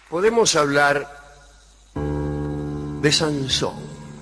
podemos hablar de Sansón.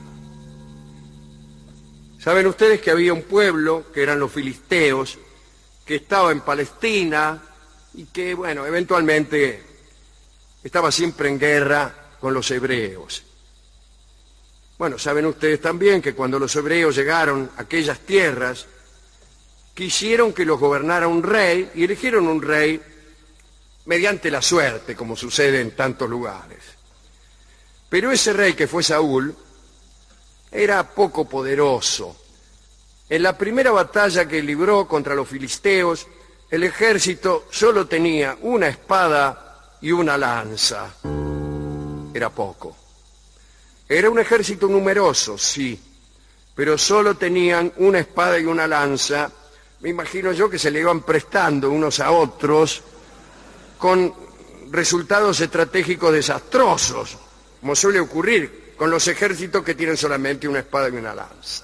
Saben ustedes que había un pueblo, que eran los filisteos, que estaba en Palestina y que, bueno, eventualmente estaba siempre en guerra con los hebreos. Bueno, saben ustedes también que cuando los hebreos llegaron a aquellas tierras, quisieron que los gobernara un rey y eligieron un rey mediante la suerte, como sucede en tantos lugares. Pero ese rey, que fue Saúl, era poco poderoso. En la primera batalla que libró contra los filisteos, el ejército solo tenía una espada y una lanza. Era poco. Era un ejército numeroso, sí, pero solo tenían una espada y una lanza. Me imagino yo que se le iban prestando unos a otros con resultados estratégicos desastrosos, como suele ocurrir con los ejércitos que tienen solamente una espada y una lanza.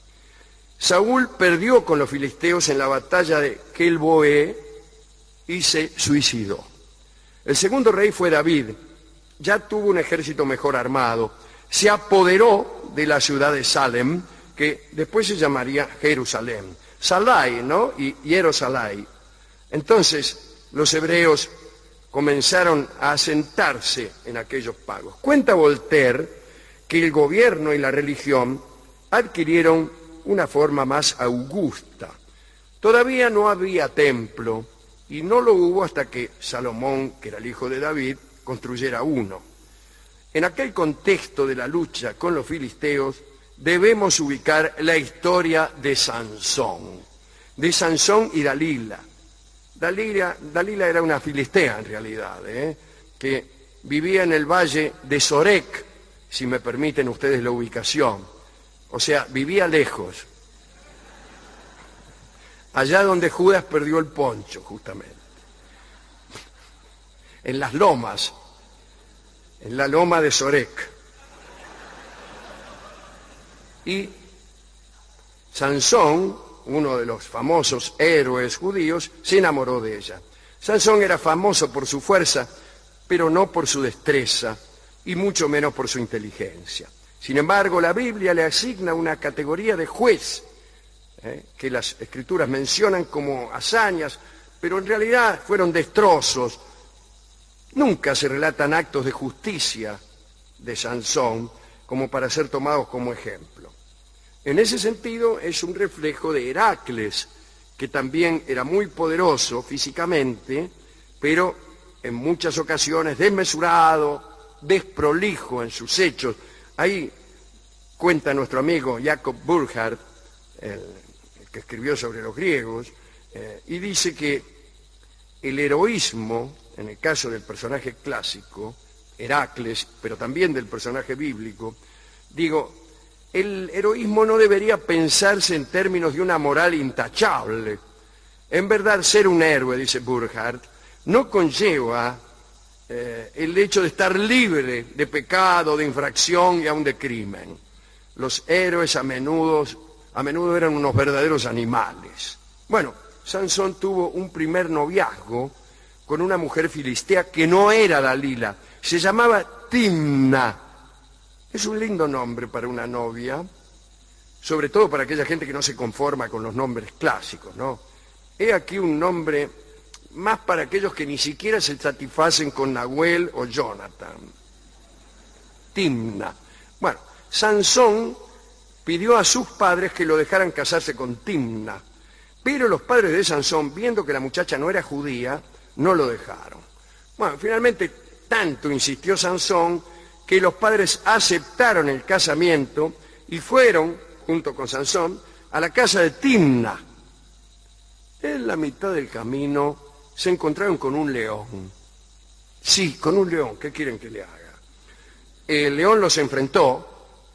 Saúl perdió con los filisteos en la batalla de Gilboé y se suicidó. El segundo rey fue David. Ya tuvo un ejército mejor armado. Se apoderó de la ciudad de Salem, que después se llamaría Jerusalén. Salai, ¿no? Y Jerusalén. Entonces, los hebreos comenzaron a asentarse en aquellos pagos. Cuenta Voltaire que el gobierno y la religión adquirieron una forma más augusta. Todavía no había templo y no lo hubo hasta que Salomón, que era el hijo de David, construyera uno. En aquel contexto de la lucha con los filisteos debemos ubicar la historia de Sansón y Dalila. Dalila era una filistea en realidad, que vivía en el valle de Sorek, si me permiten ustedes la ubicación. O sea, vivía lejos. Allá donde Judas perdió el poncho, justamente. En las lomas, en la loma de Sorek. Y Sansón, uno de los famosos héroes judíos, se enamoró de ella. Sansón era famoso por su fuerza, pero no por su destreza, y mucho menos por su inteligencia. Sin embargo, la Biblia le asigna una categoría de juez, que las Escrituras mencionan como hazañas, pero en realidad fueron destrozos. Nunca se relatan actos de justicia de Sansón como para ser tomados como ejemplo. En ese sentido es un reflejo de Heracles, que también era muy poderoso físicamente, pero en muchas ocasiones desmesurado, desprolijo en sus hechos. Ahí cuenta nuestro amigo Jacob Burckhardt, el que escribió sobre los griegos, y dice que el heroísmo, en el caso del personaje clásico, Heracles, pero también del personaje bíblico, el heroísmo no debería pensarse en términos de una moral intachable. En verdad, ser un héroe, dice Burckhardt, no conlleva el hecho de estar libre de pecado, de infracción y aún de crimen. Los héroes a menudo eran unos verdaderos animales. Bueno, Sansón tuvo un primer noviazgo con una mujer filistea que no era Dalila, se llamaba Timna. Es un lindo nombre para una novia, sobre todo para aquella gente que no se conforma con los nombres clásicos, ¿no? He aquí un nombre más para aquellos que ni siquiera se satisfacen con Nahuel o Jonathan. Timna. Bueno, Sansón pidió a sus padres que lo dejaran casarse con Timna, pero los padres de Sansón, viendo que la muchacha no era judía, no lo dejaron. Bueno, finalmente tanto insistió Sansón que los padres aceptaron el casamiento y fueron, junto con Sansón, a la casa de Timna. En la mitad del camino se encontraron con un león. Sí, con un león. ¿Qué quieren que le haga? El león los enfrentó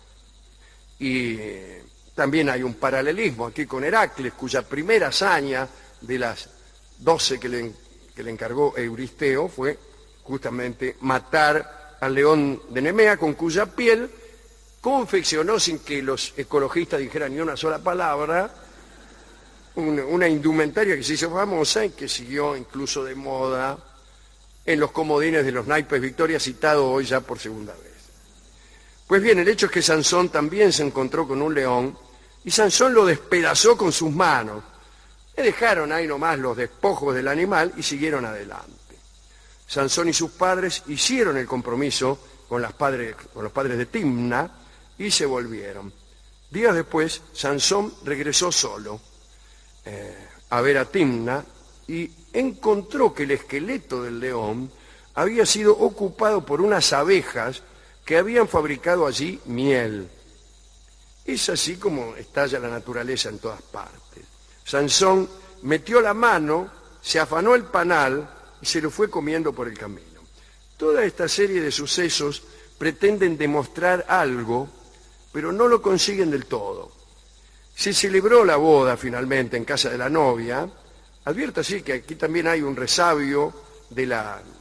y también hay un paralelismo aquí con Heracles, cuya primera hazaña de las 12 que le encargó Euristeo fue justamente matar al león de Nemea, con cuya piel confeccionó, sin que los ecologistas dijeran ni una sola palabra, una indumentaria que se hizo famosa y que siguió incluso de moda en los comodines de los naipes Victoria, citado hoy ya por segunda vez. Pues bien, el hecho es que Sansón también se encontró con un león y Sansón lo despedazó con sus manos. Le dejaron ahí nomás los despojos del animal y siguieron adelante. Sansón y sus padres hicieron el compromiso con los padres de Timna y se volvieron. Días después, Sansón regresó solo a ver a Timna y encontró que el esqueleto del león había sido ocupado por unas abejas que habían fabricado allí miel. Es así como estalla la naturaleza en todas partes. Sansón metió la mano, se afanó el panal y se lo fue comiendo por el camino. Toda esta serie de sucesos pretenden demostrar algo, pero no lo consiguen del todo. Se celebró la boda finalmente en casa de la novia. Advierta así que aquí también hay un resabio del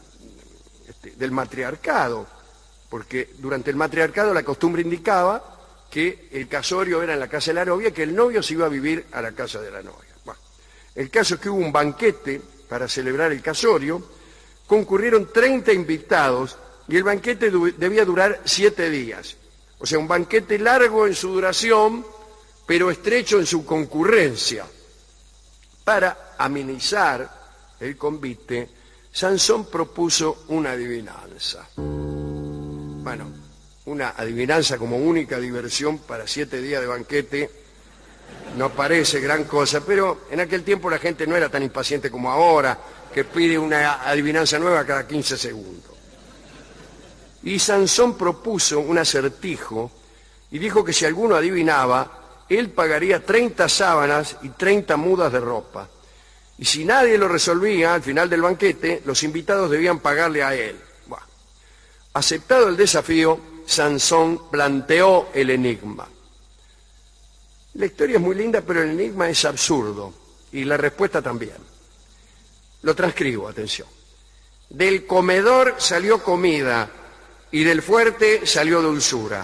matriarcado, porque durante el matriarcado la costumbre indicaba que el casorio era en la casa de la novia, que el novio se iba a vivir a la casa de la novia. Bueno, el caso es que hubo un banquete para celebrar el casorio, concurrieron 30 invitados y el banquete debía durar 7 días. O sea, un banquete largo en su duración, pero estrecho en su concurrencia. Para amenizar el convite, Sansón propuso una adivinanza. Bueno, una adivinanza como única diversión para 7 días de banquete no parece gran cosa, pero en aquel tiempo la gente no era tan impaciente como ahora, que pide una adivinanza nueva cada 15 segundos. Y Sansón propuso un acertijo y dijo que si alguno adivinaba, él pagaría 30 sábanas y 30 mudas de ropa. Y si nadie lo resolvía, al final del banquete, los invitados debían pagarle a él. Bueno, aceptado el desafío, Sansón planteó el enigma. La historia es muy linda, pero el enigma es absurdo, y la respuesta también. Lo transcribo, atención. Del comedor salió comida, y del fuerte salió dulzura.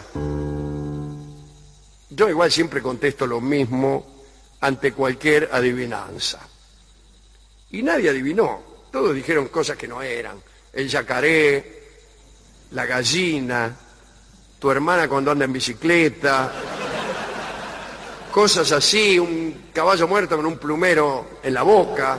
Yo igual siempre contesto lo mismo ante cualquier adivinanza. Y nadie adivinó. Todos dijeron cosas que no eran. El yacaré, la gallina, tu hermana cuando anda en bicicleta, cosas así, un caballo muerto con un plumero en la boca.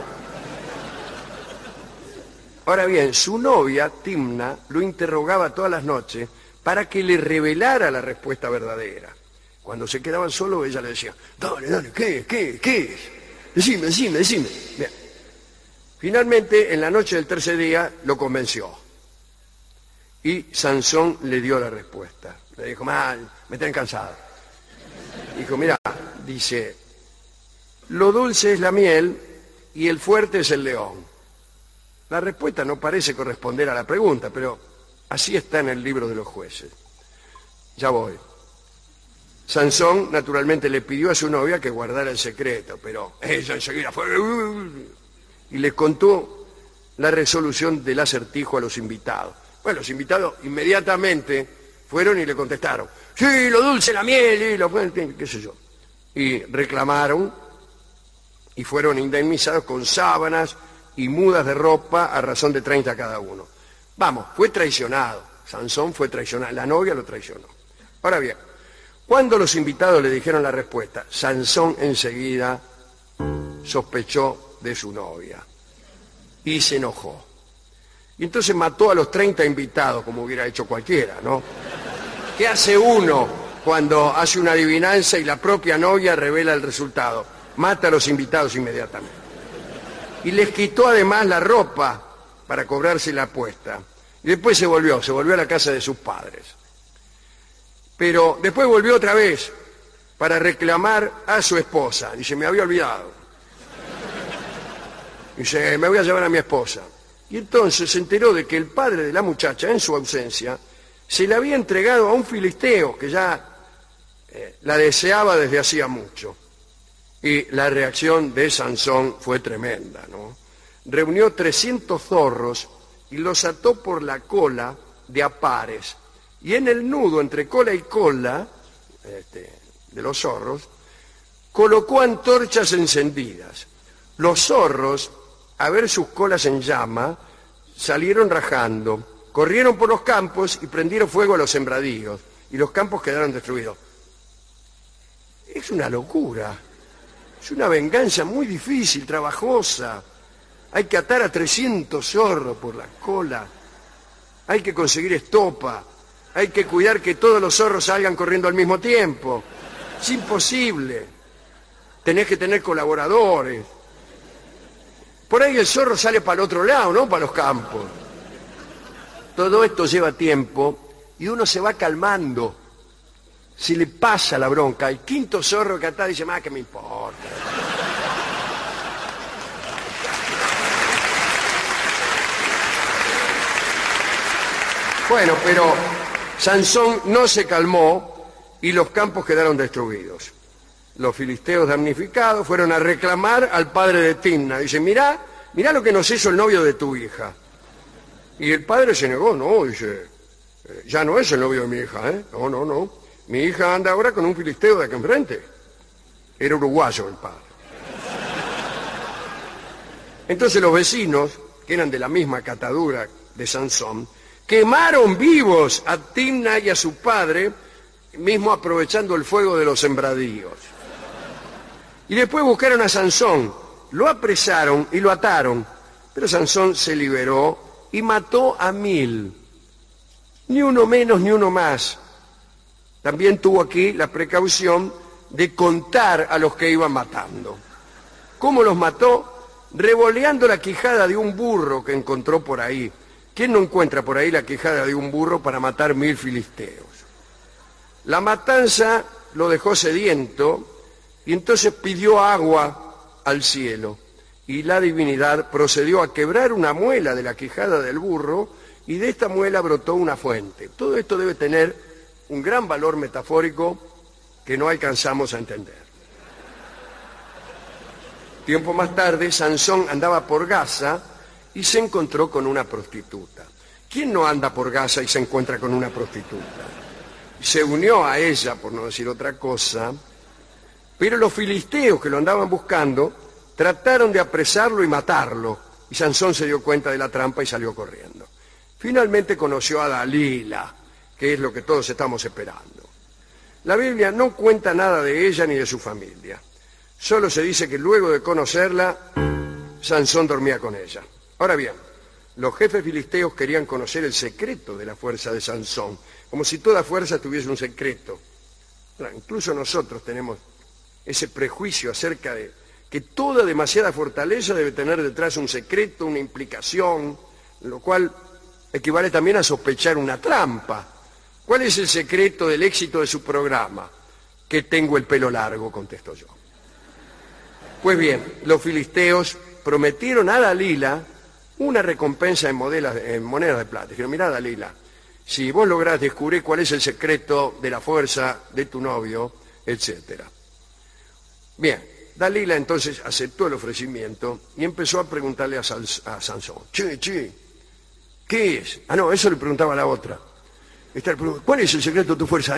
Ahora bien, su novia, Timna, lo interrogaba todas las noches para que le revelara la respuesta verdadera. Cuando se quedaban solos, ella le decía, dale, ¿qué es? Decime. Bien. Finalmente, en la noche del tercer día, lo convenció. Y Sansón le dio la respuesta. Le dijo, me tienen cansado. Dijo, mira, dice, lo dulce es la miel y el fuerte es el león. La respuesta no parece corresponder a la pregunta, pero así está en el libro de los jueces. Ya voy. Sansón, naturalmente, le pidió a su novia que guardara el secreto, pero ella enseguida fue y le contó la resolución del acertijo a los invitados. Bueno, los invitados inmediatamente fueron y le contestaron, sí, lo dulce, la miel, y qué sé yo. Y reclamaron y fueron indemnizados con sábanas y mudas de ropa a razón de 30 cada uno. Vamos, fue traicionado. Sansón fue traicionado, la novia lo traicionó. Ahora bien, cuando los invitados le dijeron la respuesta, Sansón enseguida sospechó de su novia y se enojó. Y entonces mató a los 30 invitados, como hubiera hecho cualquiera, ¿no? ¿Qué hace uno cuando hace una adivinanza y la propia novia revela el resultado? Mata a los invitados inmediatamente. Y les quitó además la ropa para cobrarse la apuesta. Y después se volvió a la casa de sus padres. Pero después volvió otra vez para reclamar a su esposa. Dice, me había olvidado. Dice, me voy a llevar a mi esposa. Y entonces se enteró de que el padre de la muchacha, en su ausencia, se la había entregado a un filisteo que ya la deseaba desde hacía mucho. Y la reacción de Sansón fue tremenda, ¿no? Reunió 300 zorros y los ató por la cola de a pares. Y en el nudo entre cola y cola de los zorros, colocó antorchas encendidas. Los zorros, a ver sus colas en llama, salieron rajando, corrieron por los campos y prendieron fuego a los sembradíos, y los campos quedaron destruidos. Es una locura, es una venganza muy difícil, trabajosa. Hay que atar a 300 zorros por la cola, hay que conseguir estopa, hay que cuidar que todos los zorros salgan corriendo al mismo tiempo. Es imposible. Tenés que tener colaboradores. Por ahí el zorro sale para el otro lado, ¿no? Para los campos. Todo esto lleva tiempo y uno se va calmando. Si le pasa la bronca, el quinto zorro que atá dice, ¿qué me importa? Bueno, pero Sansón no se calmó y los campos quedaron destruidos. Los filisteos damnificados fueron a reclamar al padre de Timna. Dice, mirá lo que nos hizo el novio de tu hija. Y el padre se negó, no, dice, ya no es el novio de mi hija, ¿eh? No. Mi hija anda ahora con un filisteo de acá enfrente. Era uruguayo el padre. Entonces los vecinos, que eran de la misma catadura de Sansón, quemaron vivos a Timna y a su padre, mismo aprovechando el fuego de los sembradíos. Y después buscaron a Sansón, lo apresaron y lo ataron, pero Sansón se liberó y mató a 1000, ni uno menos ni uno más. También tuvo aquí la precaución de contar a los que iban matando. ¿Cómo los mató? Revoleando la quijada de un burro que encontró por ahí. ¿Quién no encuentra por ahí la quijada de un burro para matar 1000 filisteos? La matanza lo dejó sediento y entonces pidió agua al cielo. Y la divinidad procedió a quebrar una muela de la quijada del burro y de esta muela brotó una fuente. Todo esto debe tener un gran valor metafórico que no alcanzamos a entender. Tiempo más tarde, Sansón andaba por Gaza y se encontró con una prostituta. ¿Quién no anda por Gaza y se encuentra con una prostituta? Se unió a ella, por no decir otra cosa, pero los filisteos que lo andaban buscando trataron de apresarlo y matarlo, y Sansón se dio cuenta de la trampa y salió corriendo. Finalmente conoció a Dalila, que es lo que todos estamos esperando. La Biblia no cuenta nada de ella ni de su familia. Solo se dice que luego de conocerla, Sansón dormía con ella. Ahora bien, los jefes filisteos querían conocer el secreto de la fuerza de Sansón, como si toda fuerza tuviese un secreto. Incluso nosotros tenemos ese prejuicio acerca de que toda demasiada fortaleza debe tener detrás un secreto, una implicación, lo cual equivale también a sospechar una trampa. ¿Cuál es el secreto del éxito de su programa? Que tengo el pelo largo, contesto yo. Pues bien, los filisteos prometieron a Dalila una recompensa en monedas de plata. Dijeron, mirá Dalila, si vos lográs descubrir cuál es el secreto de la fuerza de tu novio, etcétera. Bien, Dalila entonces aceptó el ofrecimiento y empezó a preguntarle a Sansón, che, ¿qué es? Ah, no, eso le preguntaba a la otra. ¿Cuál es el secreto de tu fuerza?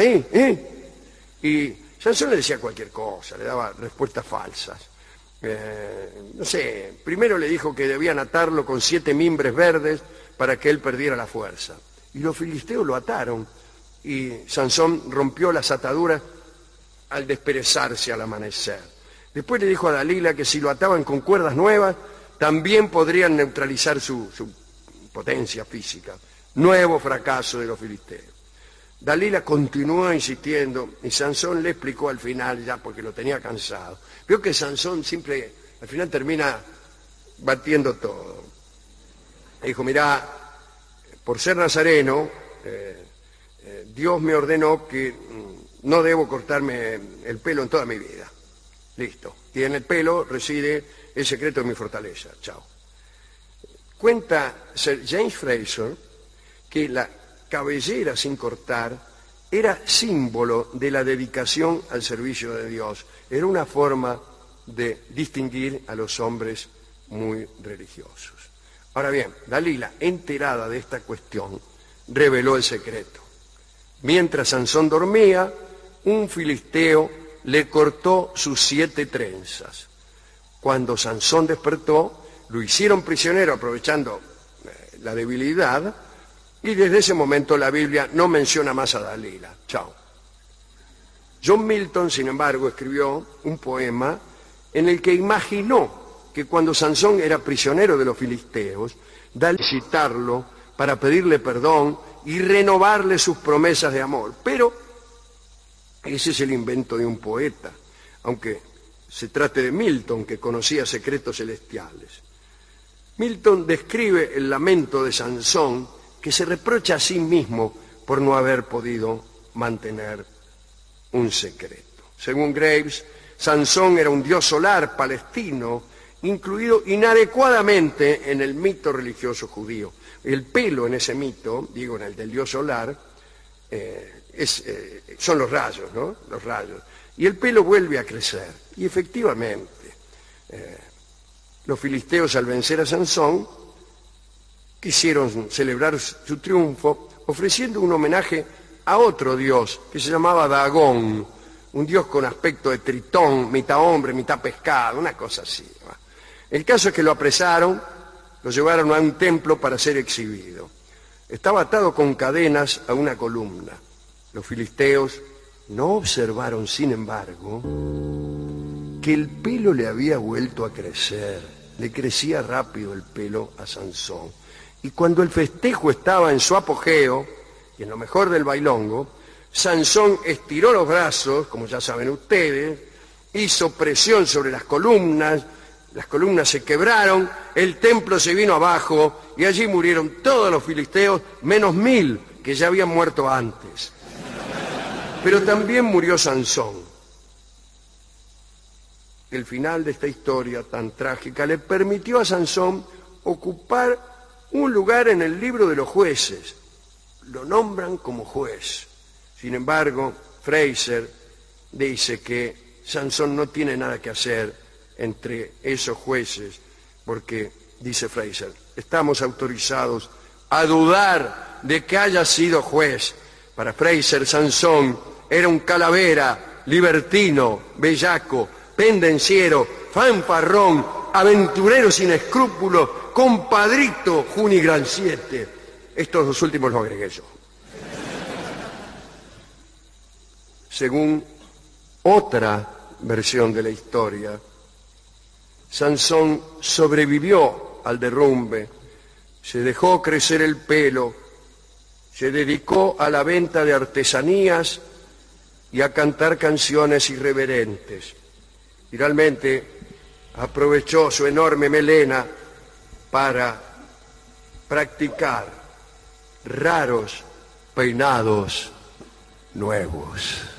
Y Sansón le decía cualquier cosa, le daba respuestas falsas. No sé, primero le dijo que debían atarlo con 7 mimbres verdes para que él perdiera la fuerza. Y los filisteos lo ataron y Sansón rompió las ataduras al desperezarse al amanecer. Después le dijo a Dalila que si lo ataban con cuerdas nuevas, también podrían neutralizar su potencia física. Nuevo fracaso de los filisteos. Dalila continuó insistiendo y Sansón le explicó al final, ya porque lo tenía cansado. Vio que Sansón siempre, al final termina batiendo todo. Le dijo, mirá, por ser nazareno, Dios me ordenó que no debo cortarme el pelo en toda mi vida. Listo. Y en el pelo reside el secreto de mi fortaleza. Chao. Cuenta Sir James Fraser que la cabellera sin cortar era símbolo de la dedicación al servicio de Dios. Era una forma de distinguir a los hombres muy religiosos. Ahora bien, Dalila, enterada de esta cuestión, reveló el secreto. Mientras Sansón dormía, un filisteo le cortó sus 7 trenzas. Cuando Sansón despertó, lo hicieron prisionero aprovechando la debilidad, y desde ese momento la Biblia no menciona más a Dalila. Chao. John Milton, sin embargo, escribió un poema en el que imaginó que cuando Sansón era prisionero de los filisteos, Dalila visitarlo para pedirle perdón y renovarle sus promesas de amor. Pero ese es el invento de un poeta, aunque se trate de Milton, que conocía secretos celestiales. Milton describe el lamento de Sansón, que se reprocha a sí mismo por no haber podido mantener un secreto. Según Graves, Sansón era un dios solar palestino, incluido inadecuadamente en el mito religioso judío. El pelo en ese mito, digo, en el del dios solar, son los rayos, ¿no? Los rayos. Y el pelo vuelve a crecer. Y efectivamente, los filisteos, al vencer a Sansón, quisieron celebrar su triunfo ofreciendo un homenaje a otro dios que se llamaba Dagón, un dios con aspecto de tritón, mitad hombre, mitad pescado, una cosa así. El caso es que lo apresaron, lo llevaron a un templo para ser exhibido. Estaba atado con cadenas a una columna. Los filisteos no observaron, sin embargo, que el pelo le había vuelto a crecer. Le crecía rápido el pelo a Sansón. Y cuando el festejo estaba en su apogeo, y en lo mejor del bailongo, Sansón estiró los brazos, como ya saben ustedes, hizo presión sobre las columnas se quebraron, el templo se vino abajo, y allí murieron todos los filisteos, menos 1000 que ya habían muerto antes. Pero también murió Sansón. El final de esta historia tan trágica le permitió a Sansón ocupar un lugar en el libro de los jueces. Lo nombran como juez. Sin embargo, Fraser dice que Sansón no tiene nada que hacer entre esos jueces, porque, dice Fraser, estamos autorizados a dudar de que haya sido juez. Para Fraser, Sansón era un calavera, libertino, bellaco, pendenciero, fanfarrón, aventurero sin escrúpulos, compadrito Junigranciete. Estos dos últimos los agregué yo. Según otra versión de la historia, Sansón sobrevivió al derrumbe, se dejó crecer el pelo, se dedicó a la venta de artesanías y a cantar canciones irreverentes. Finalmente, aprovechó su enorme melena para practicar raros peinados nuevos.